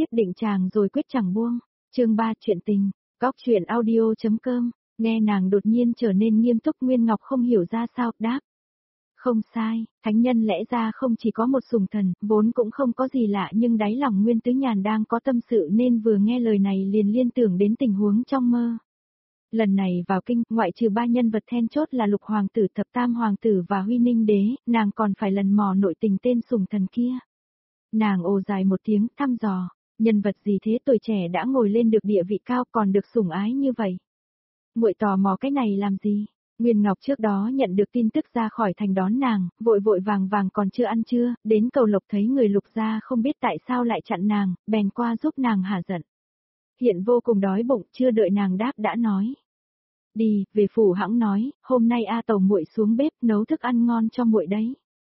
định chàng rồi quyết chẳng buông. Chương 3 chuyện tình, góc chuyện audio.com, nghe nàng đột nhiên trở nên nghiêm túc Nguyên Ngọc không hiểu ra sao, đáp. Không sai, thánh nhân lẽ ra không chỉ có một sủng thần, vốn cũng không có gì lạ nhưng đáy lòng Nguyên Tứ Nhàn đang có tâm sự nên vừa nghe lời này liền liên tưởng đến tình huống trong mơ. Lần này vào kinh, ngoại trừ 3 nhân vật then chốt là Lục Hoàng tử, Thập Tam Hoàng tử và Huy Ninh Đế, nàng còn phải lần mò nội tình tên sủng thần kia. Nàng ồ dài một tiếng thăm dò, nhân vật gì thế tuổi trẻ đã ngồi lên được địa vị cao còn được sủng ái như vậy. Muội tò mò cái này làm gì? Nguyên Ngọc trước đó nhận được tin tức ra khỏi thành đón nàng, vội vội vàng vàng còn chưa ăn trưa, đến cầu Lộc thấy người Lục gia không biết tại sao lại chặn nàng, bèn qua giúp nàng hả giận. Hiện vô cùng đói bụng, chưa đợi nàng đáp đã nói. Đi, về phủ hãng nói, hôm nay A Tẩu muội xuống bếp nấu thức ăn ngon cho muội đấy.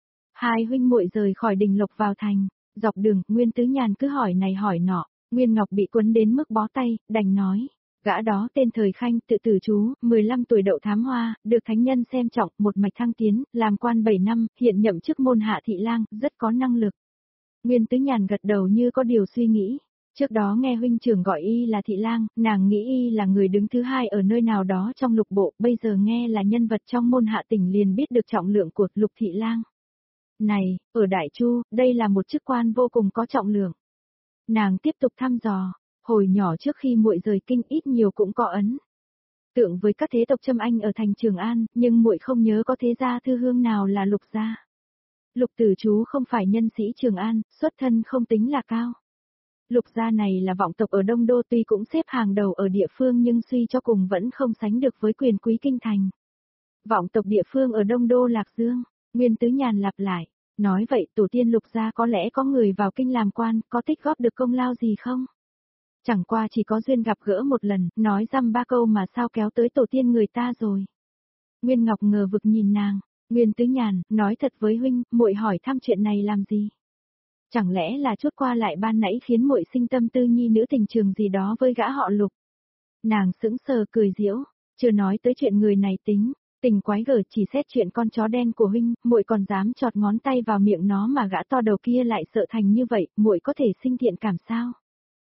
Hai huynh muội rời khỏi đình Lộc vào thành, dọc đường, Nguyên Tứ Nhàn cứ hỏi này hỏi nọ, Nguyên Ngọc bị quấn đến mức bó tay, đành nói. Gã đó tên Thời Khanh, tự tử chú, 15 tuổi đậu thám hoa, được thánh nhân xem trọng, một mạch thăng tiến, làm quan 7 năm, hiện nhậm chức môn hạ thị lang, rất có năng lực. Nguyên Tứ Nhàn gật đầu như có điều suy nghĩ. Trước đó nghe huynh trưởng gọi y là thị lang, nàng nghĩ y là người đứng thứ hai ở nơi nào đó trong lục bộ, bây giờ nghe là nhân vật trong môn hạ tỉnh liền biết được trọng lượng của Lục thị lang. Này, ở Đại Chu, đây là một chức quan vô cùng có trọng lượng. Nàng tiếp tục thăm dò. Hồi nhỏ trước khi muội rời kinh ít nhiều cũng có ấn tượng với các thế tộc Trâm Anh ở thành Trường An, nhưng muội không nhớ có thế gia thư hương nào là Lục gia. Lục tử chú không phải nhân sĩ Trường An, xuất thân không tính là cao. Lục gia này là vọng tộc ở Đông Đô tuy cũng xếp hàng đầu ở địa phương nhưng suy cho cùng vẫn không sánh được với quyền quý kinh thành. Vọng tộc địa phương ở Đông Đô Lạc Dương, Nguyên Tứ Nhàn lặp lại, nói vậy tổ tiên Lục gia có lẽ có người vào kinh làm quan, có tích góp được công lao gì không? Chẳng qua chỉ có duyên gặp gỡ một lần, nói dăm ba câu mà sao kéo tới tổ tiên người ta rồi. Nguyên Ngọc ngờ vực nhìn nàng, Nguyên Tứ Nhàn, nói thật với huynh, muội hỏi thăm chuyện này làm gì? Chẳng lẽ là chút qua lại ban nãy khiến muội sinh tâm tư nhi nữ tình trường gì đó với gã họ Lục? Nàng sững sờ cười giễu, chưa nói tới chuyện người này tình quái gở chỉ xét chuyện con chó đen của huynh, muội còn dám chọt ngón tay vào miệng nó mà gã to đầu kia lại sợ thành như vậy, muội có thể sinh thiện cảm sao?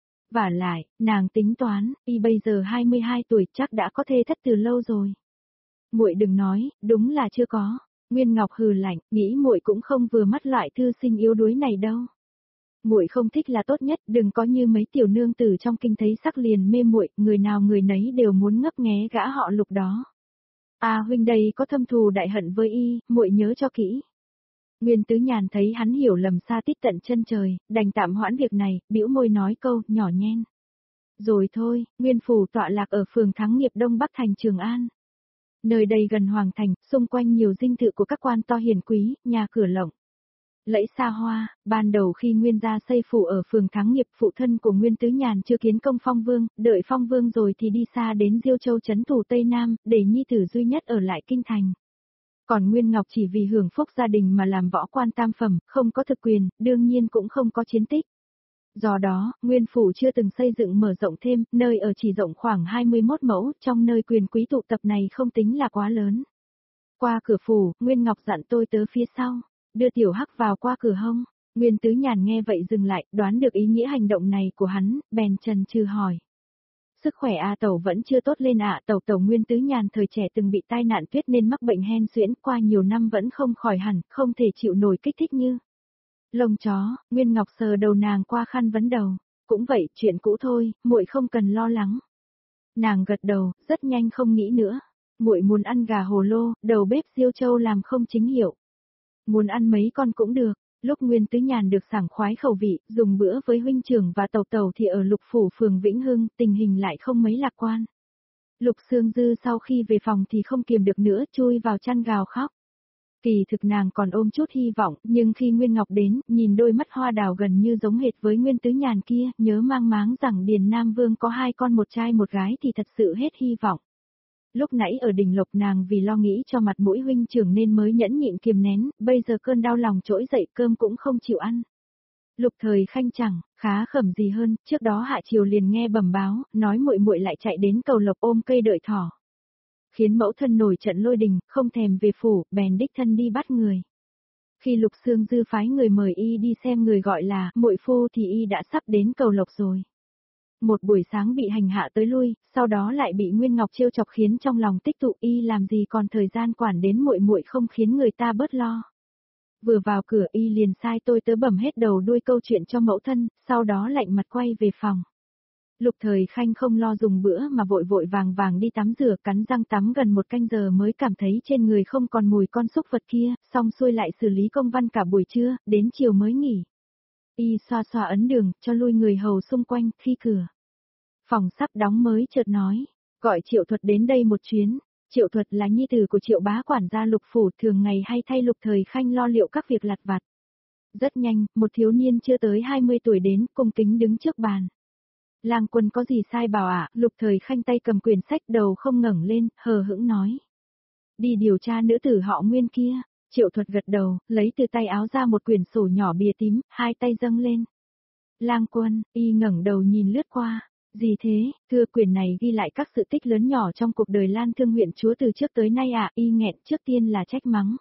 Vả lại, nàng tính toán, y bây giờ 22 tuổi chắc đã có thê thất từ lâu rồi. Muội đừng nói, đúng là chưa có. Nguyên Ngọc hừ lạnh, nghĩ muội cũng không vừa mắt loại thư sinh yếu đuối này đâu. Muội không thích là tốt nhất, đừng có như mấy tiểu nương tử trong kinh thấy sắc liền mê muội, người nào người nấy đều muốn ngấp nghé gã họ Lục đó. À huynh đây có thâm thù đại hận với y, muội nhớ cho kỹ. Nguyên Tứ Nhàn thấy hắn hiểu lầm xa tít tận chân trời, đành tạm hoãn việc này, bĩu môi nói câu nhỏ nhen. Rồi thôi, Nguyên phủ tọa lạc ở phường Thắng Nghiệp Đông Bắc thành Trường An. Nơi đây gần hoàng thành, xung quanh nhiều dinh thự của các quan to hiền quý, nhà cửa lộng lẫy xa hoa. Ban đầu khi Nguyên gia xây phủ ở phường Thắng Nghiệp, phụ thân của Nguyên Tứ Nhàn chưa kiến công phong vương, đợi phong vương rồi thì đi xa đến Diêu Châu trấn thủ Tây Nam, để nhi tử duy nhất ở lại kinh thành. Còn Nguyên Ngọc chỉ vì hưởng phúc gia đình mà làm võ quan tam phẩm, không có thực quyền, đương nhiên cũng không có chiến tích. Do đó, Nguyên phủ chưa từng xây dựng mở rộng thêm, nơi ở chỉ rộng khoảng 21 mẫu, trong nơi quyền quý tụ tập này không tính là quá lớn. Qua cửa phủ, Nguyên Ngọc dặn tôi tớ phía sau, đưa Tiểu Hắc vào qua cửa hông. Nguyên Tứ Nhàn nghe vậy dừng lại, đoán được ý nghĩa hành động này của hắn, bèn chần chừ hỏi. Sức khỏe A Tẩu vẫn chưa tốt lên ạ. Tẩu Nguyên Tứ Nhàn thời trẻ từng bị tai nạn tuyết nên mắc bệnh hen suyễn, qua nhiều năm vẫn không khỏi hẳn, không thể chịu nổi kích thích như lông chó. Nguyên Ngọc sờ đầu nàng qua khăn vấn đầu, cũng vậy, chuyện cũ thôi, muội không cần lo lắng. Nàng gật đầu, rất nhanh không nghĩ nữa. Muội muốn ăn gà hồ lô, đầu bếp Diêu Châu làm không chính hiệu. Muốn ăn mấy con cũng được. Lúc Nguyên Tứ Nhàn được sảng khoái khẩu vị, dùng bữa với huynh trưởng và tẩu thì ở Lục phủ phường Vĩnh Hưng, tình hình lại không mấy lạc quan. Lục Sương Dư sau khi về phòng thì không kiềm được nữa, chui vào chăn gào khóc. Kỳ thực nàng còn ôm chút hy vọng, nhưng khi Nguyên Ngọc đến, nhìn đôi mắt hoa đào gần như giống hệt với Nguyên Tứ Nhàn kia, nhớ mang máng rằng Điền Nam Vương có 2 con một trai một gái thì thật sự hết hy vọng. Lúc nãy ở đình Lộc nàng vì lo nghĩ cho mặt mũi huynh trưởng nên mới nhẫn nhịn kiềm nén, bây giờ cơn đau lòng trỗi dậy cơm cũng không chịu ăn. Lục Thời Khanh chẳng khá khẩm gì hơn, trước đó hạ chiều liền nghe bẩm báo, nói muội lại chạy đến cầu Lộc ôm cây đợi thỏ. Khiến mẫu thân nổi trận lôi đình, không thèm về phủ, bèn đích thân đi bắt người. Khi Lục Sương Dư phái người mời y đi xem người gọi là muội phu thì y đã sắp đến cầu lộc rồi. Một buổi sáng bị hành hạ tới lui, sau đó lại bị Nguyên Ngọc trêu chọc khiến trong lòng tích tụ, y làm gì còn thời gian quản đến muội muội không khiến người ta bớt lo. Vừa vào cửa y liền sai tôi tớ bẩm hết đầu đuôi câu chuyện cho mẫu thân, sau đó lạnh mặt quay về phòng. Lục Thời Khanh không lo dùng bữa mà vội vội vàng vàng đi tắm rửa, cắn răng tắm gần 1 canh giờ mới cảm thấy trên người không còn mùi con súc vật kia, xong xuôi lại xử lý công văn cả buổi trưa, đến chiều mới nghỉ. Y xoa xoa ấn đường, cho lui người hầu xung quanh, khi cửa phòng sắp đóng mới chợt nói, gọi Triệu Thuật đến đây một chuyến. Triệu Thuật là nhi tử của Triệu bá quản gia Lục phủ, thường ngày hay thay Lục Thời Khanh lo liệu các việc lặt vặt. Rất nhanh, một thiếu niên chưa tới 20 tuổi đến, cung kính đứng trước bàn. Lang Quân có gì sai bảo ạ? Lục Thời Khanh tay cầm quyển sách, đầu không ngẩng lên, hờ hững nói. Đi điều tra nữ tử họ Nguyên kia. Triệu Thuật gật đầu, lấy từ tay áo ra một quyển sổ nhỏ bìa tím, hai tay dâng lên. Lang Quân, y ngẩng đầu nhìn lướt qua. Gì thế? Thưa, quyển này ghi lại các sự tích lớn nhỏ trong cuộc đời Lan Thương huyện chúa từ trước tới nay ạ. Y nghẹn, trước tiên là trách mắng.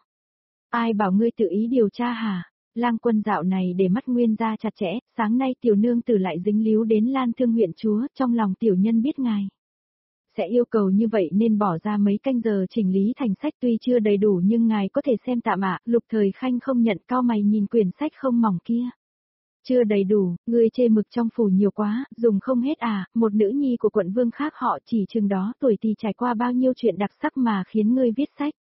Ai bảo ngươi tự ý điều tra hả? Lang Quân dạo này để mắt Nguyên gia chặt chẽ, sáng nay tiểu nương tử lại dính líu đến Lan Thương huyện chúa, trong lòng tiểu nhân biết ngài sẽ yêu cầu như vậy nên bỏ ra mấy canh giờ chỉnh lý thành sách, tuy chưa đầy đủ nhưng ngài có thể xem tạm ạ. Lục Thời Khanh không nhận, cau mày nhìn quyển sách không mỏng kia. Chưa đầy đủ, ngươi chê mực trong phủ nhiều quá, dùng không hết à? Một nữ nhi của quận vương khác họ chỉ chừng đó tuổi thì trải qua bao nhiêu chuyện đặc sắc mà khiến ngươi viết sách.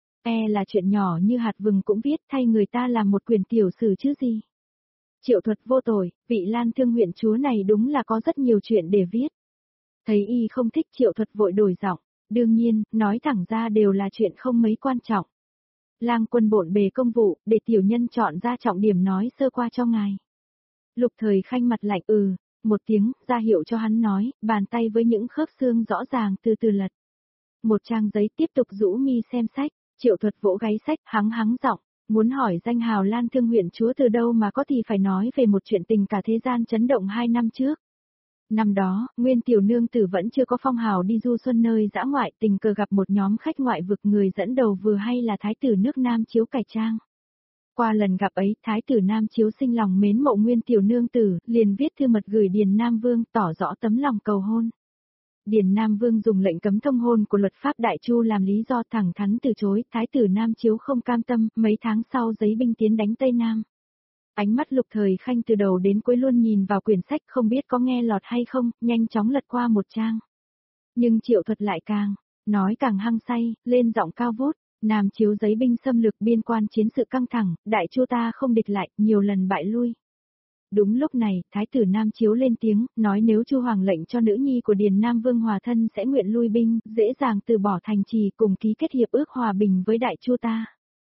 Là chuyện nhỏ như hạt vừng cũng viết, thay người ta làm một quyển tiểu sử chứ gì. Triệu Thuật vô tội, vị Lan Thương huyện chúa này đúng là có rất nhiều chuyện để viết. Thấy y không thích, Triệu Thuật vội đổi giọng, đương nhiên, nói thẳng ra đều là chuyện không mấy quan trọng. Lang Quân bộn bề công vụ, để tiểu nhân chọn ra trọng điểm nói sơ qua cho ngài. Lục Thời Khanh mặt lạnh một tiếng, ra hiệu cho hắn nói, bàn tay với những khớp xương rõ ràng từ từ lật. Một trang giấy, tiếp tục rũ mi xem sách. Triệu Thuật vỗ gáy sách, hắng giọng, muốn hỏi danh hào Lan Thương huyện chúa từ đâu mà có thì phải nói về một chuyện tình cả thế gian chấn động 2 năm trước. Năm đó, Nguyên tiểu nương tử vẫn chưa có phong hào đi du xuân nơi dã ngoại, tình cờ gặp một nhóm khách ngoại vực, người dẫn đầu vừa hay là thái tử nước Nam Chiếu cải trang. Qua lần gặp ấy, thái tử Nam Chiếu sinh lòng mến mộ Nguyên tiểu nương tử, liền viết thư mật gửi Điền Nam Vương, tỏ rõ tấm lòng cầu hôn. Điền Nam Vương dùng lệnh cấm thông hôn của luật pháp Đại Chu làm lý do thẳng thắn từ chối, thái tử Nam Chiếu không cam tâm, mấy tháng sau giấy binh tiến đánh Tây Nam. Ánh mắt Lục Thời Khanh từ đầu đến cuối luôn nhìn vào quyển sách, không biết có nghe lọt hay không, nhanh chóng lật qua một trang. Nhưng Triệu Thuật lại càng nói càng hăng say, lên giọng cao vút, Nam Chiếu giấy binh xâm lược biên quan, chiến sự căng thẳng, Đại Chu ta không địch lại, nhiều lần bại lui. Đúng lúc này, thái tử Nam Chiếu lên tiếng, nói nếu Chu hoàng lệnh cho nữ nhi của Điền Nam Vương hòa thân sẽ nguyện lui binh, dễ dàng từ bỏ thành trì, cùng ký kết hiệp ước hòa bình với Đại Chu ta.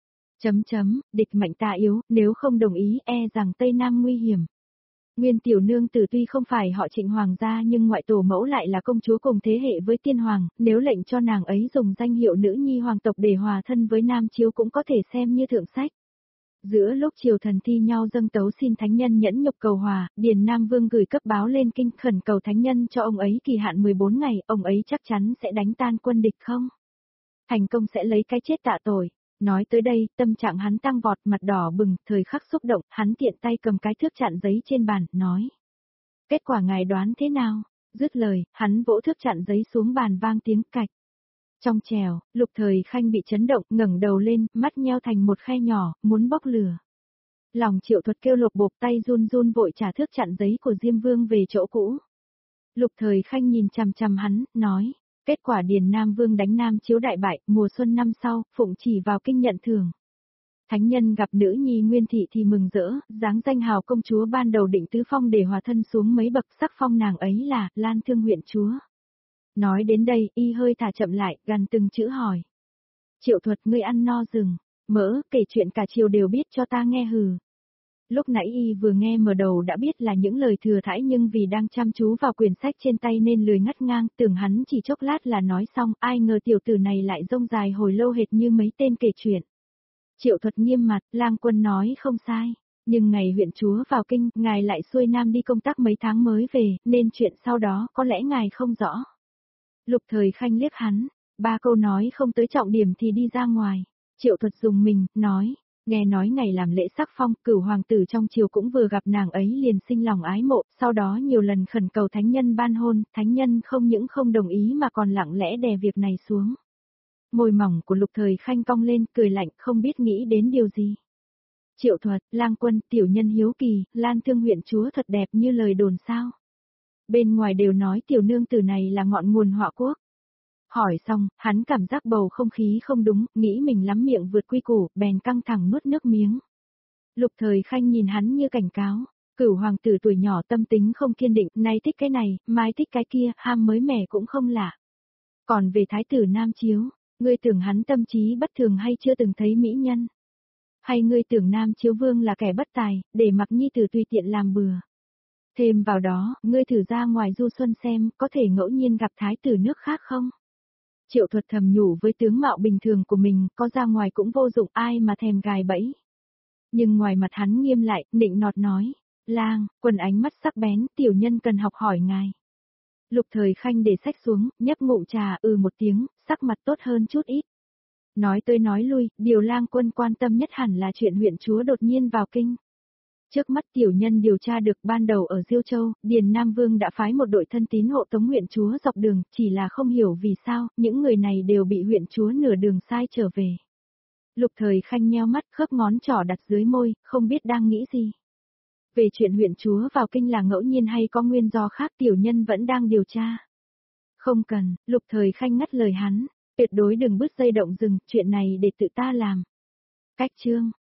Địch mạnh ta yếu, nếu không đồng ý rằng Tây Nam nguy hiểm. Nguyên tiểu nương tử tuy không phải họ Trịnh hoàng gia nhưng ngoại tổ mẫu lại là công chúa cùng thế hệ với tiên hoàng, nếu lệnh cho nàng ấy dùng danh hiệu nữ nhi hoàng tộc để hòa thân với Nam Chiếu cũng có thể xem như thượng sách. Giữa lúc triều thần thi nhau dâng tấu xin thánh nhân nhẫn nhục cầu hòa, Điền Nam Vương gửi cấp báo lên kinh khẩn cầu thánh nhân cho ông ấy kỳ hạn 14 ngày, ông ấy chắc chắn sẽ đánh tan quân địch không? Thành công sẽ lấy cái chết tạ tội. Nói tới đây, tâm trạng hắn tăng vọt, mặt đỏ bừng, thời khắc xúc động, hắn tiện tay cầm cái thước chặn giấy trên bàn, nói. Kết quả ngài đoán thế nào? Dứt lời, hắn vỗ thước chặn giấy xuống bàn, vang tiếng cạch. Trong trèo, Lục Thời Khanh bị chấn động, ngẩng đầu lên, mắt nheo thành một khe nhỏ, muốn bốc lửa. Lòng Triệu Thuật kêu lột bột, tay run run vội trả thước chặn giấy của Diêm Vương về chỗ cũ. Lục Thời Khanh nhìn chằm chằm hắn, nói, kết quả Điền Nam Vương đánh Nam Chiếu đại bại, mùa xuân năm sau, phụng chỉ vào kinh nhận thưởng. Thánh nhân gặp nữ nhi Nguyên thị thì mừng rỡ, giáng danh hào công chúa, ban đầu định tứ phong để hòa thân xuống mấy bậc, sắc phong nàng ấy là Lan Thương huyện chúa. Nói đến đây, y hơi thả chậm lại, gằn từng chữ hỏi. Triệu Thuật, ngươi ăn no rừng, mỡ, kể chuyện cả triều đều biết cho ta nghe hừ. Lúc nãy y vừa nghe mở đầu đã biết là những lời thừa thãi, nhưng vì đang chăm chú vào quyển sách trên tay nên lười ngắt ngang, tưởng hắn chỉ chốc lát là nói xong, ai ngờ tiểu tử này lại rông dài hồi lâu hệt như mấy tên kể chuyện. Triệu Thuật nghiêm mặt, Lang Quân nói không sai, nhưng ngày huyện chúa vào kinh, ngài lại xuôi nam đi công tác mấy tháng mới về, nên chuyện sau đó có lẽ ngài không rõ. Lục Thời Khanh liếc hắn, 3 câu nói không tới trọng điểm thì đi ra ngoài. Triệu Thuật dùng mình, nói, Nghe nói ngày làm lễ sắc phong, Cửu hoàng tử trong triều cũng vừa gặp nàng ấy liền sinh lòng ái mộ, sau đó nhiều lần khẩn cầu thánh nhân ban hôn, thánh nhân không những không đồng ý mà còn lặng lẽ đè việc này xuống. Môi mỏng của Lục Thời Khanh cong lên, cười lạnh, không biết nghĩ đến điều gì. Triệu Thuật, Lang Quân, tiểu nhân hiếu kỳ, Lan Thương huyện chúa thật đẹp như lời đồn sao? Bên ngoài đều nói tiểu nương tử này là ngọn nguồn họa quốc. Hỏi xong, hắn cảm giác bầu không khí không đúng, nghĩ mình lắm miệng vượt quy củ, bèn căng thẳng nuốt nước miếng. Lục Thời Khanh nhìn hắn như cảnh cáo, Cửu hoàng tử tuổi nhỏ tâm tính không kiên định, nay thích cái này, mai thích cái kia, ham mới mẻ cũng không lạ. Còn về thái tử Nam Chiếu, ngươi tưởng hắn tâm trí bất thường hay chưa từng thấy mỹ nhân? Hay ngươi tưởng Nam Chiếu Vương là kẻ bất tài, để mặc nhi tử tùy tiện làm bừa? Thêm vào đó, ngươi thử ra ngoài du xuân xem, có thể ngẫu nhiên gặp thái tử nước khác không? Triệu Thuật thầm nhủ với tướng mạo bình thường của mình, có ra ngoài cũng vô dụng, ai mà thèm gài bẫy. Nhưng ngoài mặt hắn nghiêm lại, nịnh nọt nói, Lang, Quân ánh mắt sắc bén, tiểu nhân cần học hỏi ngài. Lục Thời Khanh để sách xuống, nhấp ngụm trà, một tiếng, sắc mặt tốt hơn chút ít. Nói tới nói lui, điều Lang Quân quan tâm nhất hẳn là chuyện huyện chúa đột nhiên vào kinh. Trước mắt tiểu nhân điều tra được ban đầu ở Diêu Châu, Điền Nam Vương đã phái một đội thân tín hộ tống huyện chúa dọc đường, chỉ là không hiểu vì sao, những người này đều bị huyện chúa nửa đường sai trở về. Lục Thời Khanh nheo mắt, khớp ngón trỏ đặt dưới môi, không biết đang nghĩ gì. Về chuyện huyện chúa vào kinh là ngẫu nhiên hay có nguyên do khác, tiểu nhân vẫn đang điều tra. Không cần, Lục Thời Khanh ngắt lời hắn, tuyệt đối đừng bứt dây động rừng, chuyện này để tự ta làm. Cách chương